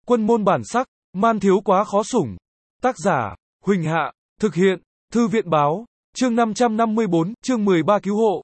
Quân môn bản sắc, man thiếu quá khó sủng. Tác giả, Huỳnh Hạ, thực hiện, Thư viện báo, chương 554, chương 13 cứu hộ.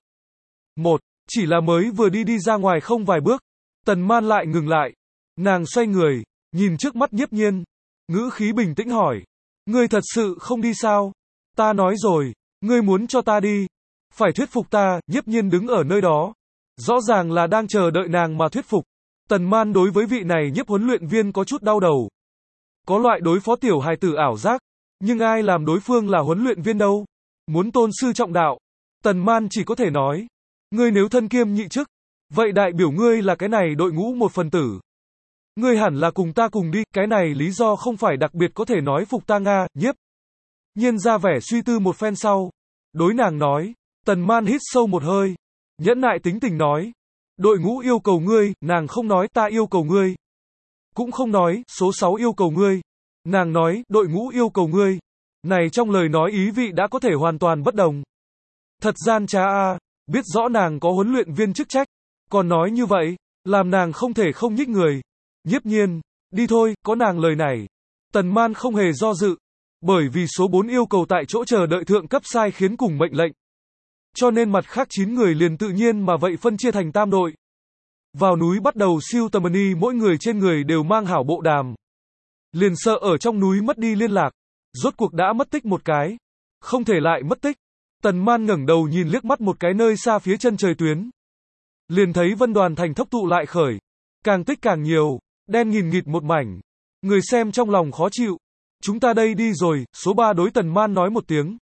1. Chỉ là mới vừa đi ra ngoài không vài bước, Tần Man lại ngừng lại. Nàng xoay người, nhìn trước mắt Nhiếp Nhiên, ngữ khí bình tĩnh hỏi. Ngươi thật sự không đi sao? Ta nói rồi, ngươi muốn cho ta đi. Phải thuyết phục ta. Nhiếp Nhiên đứng ở nơi đó. Rõ ràng là đang chờ đợi nàng mà thuyết phục. Tần Man đối với vị này nhiếp huấn luyện viên có chút đau đầu. Có loại đối phó tiểu hài tử ảo giác, nhưng ai làm đối phương là huấn luyện viên đâu? Muốn tôn sư trọng đạo. Tần Man chỉ có thể nói. Ngươi nếu thân kiêm nhị chức, vậy đại biểu ngươi là cái này đội ngũ một phần tử. Ngươi hẳn là cùng ta cùng đi, cái này lý do không phải đặc biệt có thể nói phục ta Nga. Nhiếp Nhiên ra vẻ suy tư một phen sau. Đối nàng nói. Tần Man hít sâu một hơi. Nhẫn nại tính tình nói. Đội ngũ yêu cầu ngươi, nàng không nói ta yêu cầu ngươi. Cũng không nói, số 6 yêu cầu ngươi. Nàng nói, đội ngũ yêu cầu ngươi. Này trong lời nói ý vị đã có thể hoàn toàn bất đồng. Thật gian trá a, biết rõ nàng có huấn luyện viên chức trách. Còn nói như vậy, làm nàng không thể không nhích người. Nhiếp Nhiên, đi thôi, có nàng lời này. Tần Man không hề do dự. Bởi vì số 4 yêu cầu tại chỗ chờ đợi thượng cấp sai khiến cùng mệnh lệnh. Cho nên mặt khác 9 người liền tự nhiên mà vậy phân chia thành tam đội. Vào núi bắt đầu siêu tầm ni, mỗi người trên người đều mang hảo bộ đàm. Liền sợ ở trong núi mất đi liên lạc. Rốt cuộc đã mất tích một cái. Không thể lại mất tích. Tần Man ngẩng đầu nhìn liếc mắt một cái nơi xa phía chân trời tuyến. Liền thấy vân đoàn thành thốc tụ lại khởi. Càng tích càng nhiều. Đen nghìn nghịt một mảnh. Người xem trong lòng khó chịu. Chúng ta đây đi rồi. Số 3 đối Tần Man nói một tiếng.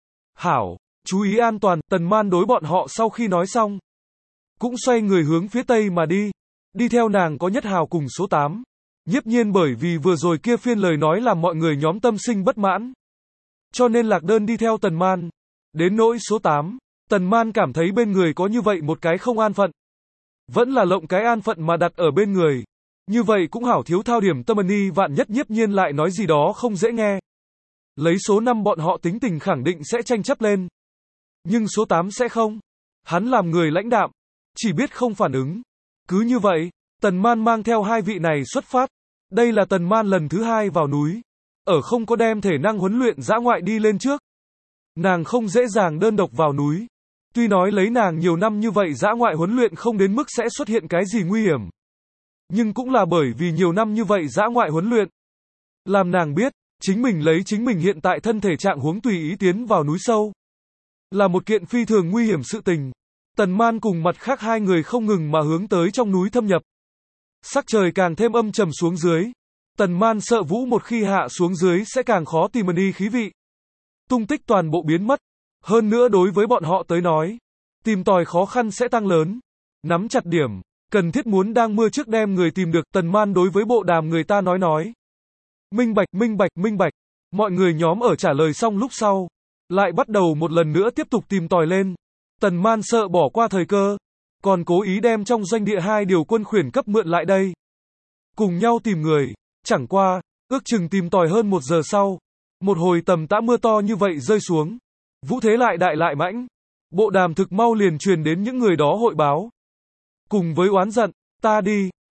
Hảo, chú ý an toàn. Tần Man đối bọn họ sau khi nói xong. Cũng xoay người hướng phía tây mà đi. Đi theo nàng có Nhất Hào cùng số 8. Nhiếp Nhiên bởi vì vừa rồi kia phiên lời nói làm mọi người nhóm tâm sinh bất mãn. Cho nên lạc đơn đi theo Tần Man. Đến nỗi số 8. Tần Man cảm thấy bên người có như vậy một cái không an phận. Vẫn là lộng cái an phận mà đặt ở bên người. Như vậy cũng hảo thiếu thao điểm tâm ni, vạn nhất Nhiếp Nhiên lại nói gì đó không dễ nghe. Lấy số 5 bọn họ tính tình khẳng định sẽ tranh chấp lên. Nhưng số 8 sẽ không. Hắn làm người lãnh đạm. Chỉ biết không phản ứng. Cứ như vậy, Tần Man mang theo hai vị này xuất phát. Đây là Tần Man lần thứ 2 vào núi. Ở không có đem thể năng huấn luyện dã ngoại đi lên trước. Nàng không dễ dàng đơn độc vào núi. Tuy nói lấy nàng nhiều năm như vậy dã ngoại huấn luyện không đến mức sẽ xuất hiện cái gì nguy hiểm. Nhưng cũng là bởi vì nhiều năm như vậy dã ngoại huấn luyện. Làm nàng biết, chính mình lấy chính mình hiện tại thân thể trạng huống tùy ý tiến vào núi sâu. Là một kiện phi thường nguy hiểm sự tình. Tần Man cùng mặt khác hai người không ngừng mà hướng tới trong núi thâm nhập. Sắc trời càng thêm âm trầm xuống dưới. Tần Man sợ vũ một khi hạ xuống dưới sẽ càng khó tìm đi khí vị. Tung tích toàn bộ biến mất. Hơn nữa đối với bọn họ tới nói, tìm tòi khó khăn sẽ tăng lớn. Nắm chặt điểm, cần thiết muốn đang mưa trước đem người tìm được. Tần Man đối với bộ đàm người ta nói. Minh bạch, minh bạch, minh bạch. Mọi người nhóm ở trả lời xong lúc sau, lại bắt đầu một lần nữa tiếp tục tìm tòi lên. Tần Man sợ bỏ qua thời cơ, còn cố ý đem trong doanh địa 2 điều quân khuyển cấp mượn lại đây. Cùng nhau tìm người, chẳng qua, ước chừng tìm tòi hơn 1 giờ sau, một hồi tầm tã mưa to như vậy rơi xuống. Vũ thế lại đại lại mãnh. Bộ đàm thực mau liền truyền đến những người đó hội báo. Cùng với oán giận, ta đi,